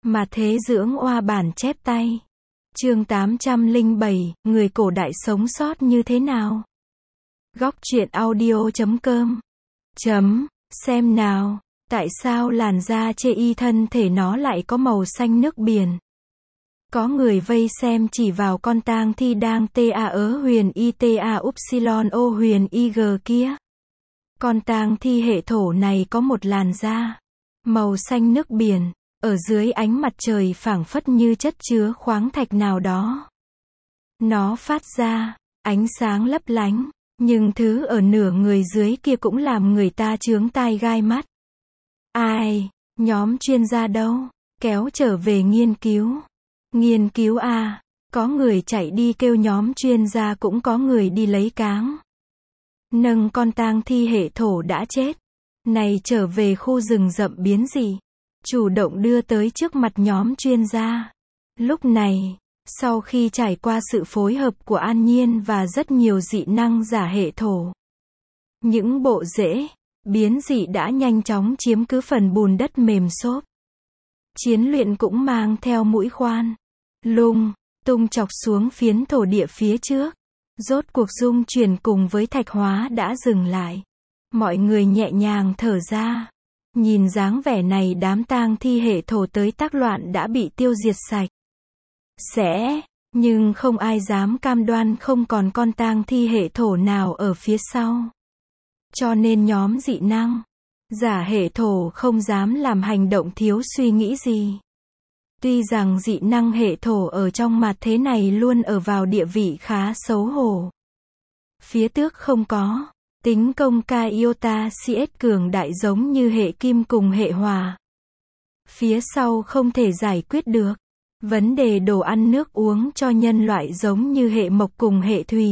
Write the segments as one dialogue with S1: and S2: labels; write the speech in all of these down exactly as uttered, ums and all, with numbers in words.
S1: Mà thế dưỡng oa bản chép tay. Chương tám trăm lẻ bảy, người cổ đại sống sót như thế nào? Góc truyện audio chấm com. Chấm, xem nào, tại sao làn da chê y thân thể nó lại có màu xanh nước biển? Có người vây xem chỉ vào con tang thi đang ta ớ huyền y ta upsilon o huyền ig kia. Con tang thi hệ thổ này có một làn da màu xanh nước biển, ở dưới ánh mặt trời phảng phất như chất chứa khoáng thạch nào đó. Nó phát ra ánh sáng lấp lánh, nhưng thứ ở nửa người dưới kia cũng làm người ta chướng tai gai mắt. Ai? Nhóm chuyên gia đâu? Kéo trở về nghiên cứu. Nghiên cứu à? Có người chạy đi kêu nhóm chuyên gia, cũng có người đi lấy cáng. Nâng con tang thi hệ thổ đã chết này trở về khu rừng rậm biến dị, chủ động đưa tới trước mặt nhóm chuyên gia. Lúc này, sau khi trải qua sự phối hợp của An Nhiên và rất nhiều dị năng giả hệ thổ, những bộ rễ biến dị đã nhanh chóng chiếm cứ phần bùn đất mềm xốp. Chiến luyện cũng mang theo mũi khoan lung tung chọc xuống phiến thổ địa phía trước. Rốt cuộc dung chuyển cùng với thạch hóa đã dừng lại. Mọi người nhẹ nhàng thở ra. Nhìn dáng vẻ này, đám tang thi hệ thổ tới tác loạn đã bị tiêu diệt sạch sẽ, nhưng không ai dám cam đoan không còn con tang thi hệ thổ nào ở phía sau. Cho nên nhóm dị năng giả hệ thổ không dám làm hành động thiếu suy nghĩ gì. Tuy rằng dị năng hệ thổ ở trong mặt thế này luôn ở vào địa vị khá xấu hổ. Phía trước không có tính công ca iota cs cường đại giống như hệ kim cùng hệ hỏa. Phía sau không thể giải quyết được vấn đề đồ ăn nước uống cho nhân loại giống như hệ mộc cùng hệ thủy.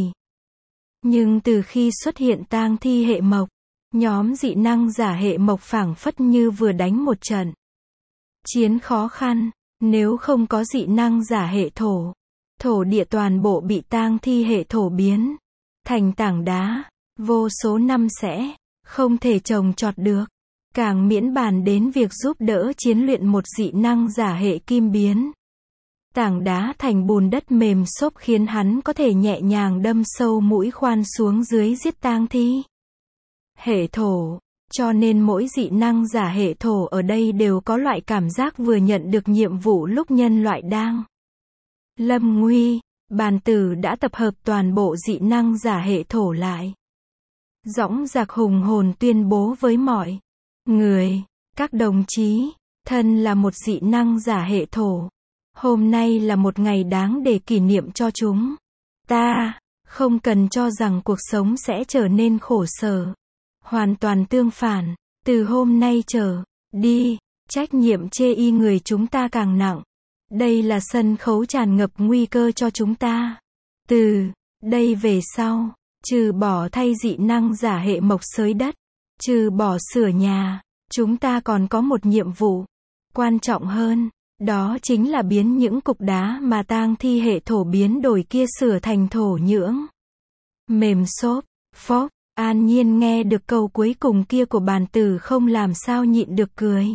S1: Nhưng từ khi xuất hiện tang thi hệ mộc, nhóm dị năng giả hệ mộc phảng phất như vừa đánh một trận chiến khó khăn. Nếu không có dị năng giả hệ thổ, thổ địa toàn bộ bị tang thi hệ thổ biến thành tảng đá, vô số năm sẽ không thể trồng trọt được. Càng miễn bàn đến việc giúp đỡ chiến luyện một dị năng giả hệ kim biến tảng đá thành bùn đất mềm xốp, khiến hắn có thể nhẹ nhàng đâm sâu mũi khoan xuống dưới giết tang thi hệ thổ. Cho nên mỗi dị năng giả hệ thổ ở đây đều có loại cảm giác vừa nhận được nhiệm vụ lúc nhân loại đang lâm nguy. Bàn tử đã tập hợp toàn bộ dị năng giả hệ thổ lại, dõng dạc hùng hồn tuyên bố với mọi người: các đồng chí, thân là một dị năng giả hệ thổ, hôm nay là một ngày đáng để kỷ niệm cho chúng ta. Không cần cho rằng cuộc sống sẽ trở nên khổ sở. Hoàn toàn tương phản, từ hôm nay trở đi, trách nhiệm chê y người chúng ta càng nặng. Đây là sân khấu tràn ngập nguy cơ cho chúng ta. Từ đây về sau, trừ bỏ thay dị năng giả hệ mộc xới đất, trừ bỏ sửa nhà, chúng ta còn có một nhiệm vụ quan trọng hơn, đó chính là biến những cục đá mà tang thi hệ thổ biến đổi kia sửa thành thổ nhưỡng mềm xốp. Phốc. An Nhiên nghe được câu cuối cùng kia của bàn tử không làm sao nhịn được cười.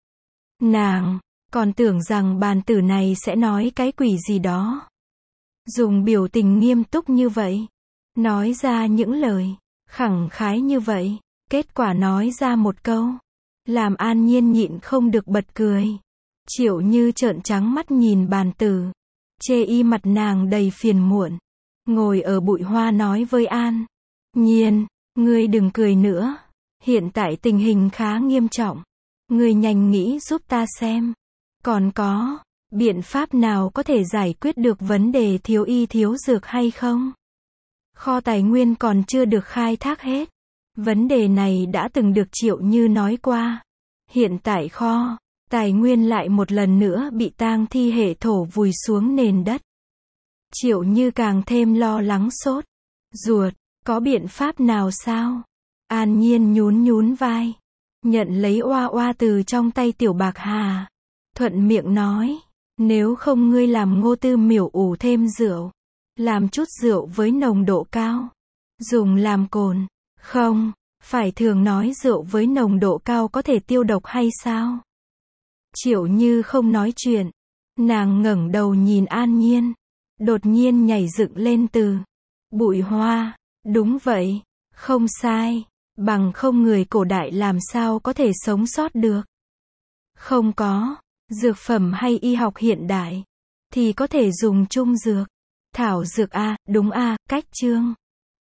S1: Nàng còn tưởng rằng bàn tử này sẽ nói cái quỷ gì đó, dùng biểu tình nghiêm túc như vậy, nói ra những lời khẳng khái như vậy. Kết quả nói ra một câu làm An Nhiên nhịn không được bật cười. Triệu Như trợn trắng mắt nhìn bàn tử, chê y mặt nàng đầy phiền muộn, ngồi ở bụi hoa nói với An Nhiên: ngươi đừng cười nữa, hiện tại tình hình khá nghiêm trọng, ngươi nhanh nghĩ giúp ta xem, còn có biện pháp nào có thể giải quyết được vấn đề thiếu y thiếu dược hay không? Kho tài nguyên còn chưa được khai thác hết. Vấn đề này đã từng được Triệu Như nói qua. Hiện tại kho tài nguyên lại một lần nữa bị tang thi hệ thổ vùi xuống nền đất. Triệu Như càng thêm lo lắng sốt ruột. Có biện pháp nào sao? An Nhiên nhún nhún vai, nhận lấy oa oa từ trong tay Tiểu Bạc Hà, thuận miệng nói: nếu không ngươi làm Ngô Tư Miểu ủ thêm rượu, làm chút rượu với nồng độ cao, dùng làm cồn. Không, phải thường nói rượu với nồng độ cao có thể tiêu độc hay sao? Triệu Như không nói chuyện. Nàng ngẩng đầu nhìn An Nhiên. Đột nhiên nhảy dựng lên từ. Bụi hoa. Đúng vậy. Không sai. Bằng không người cổ đại làm sao có thể sống sót được. Không có. Dược phẩm hay y học hiện đại. Thì có thể dùng chung dược. Thảo dược a, đúng a, cách chương.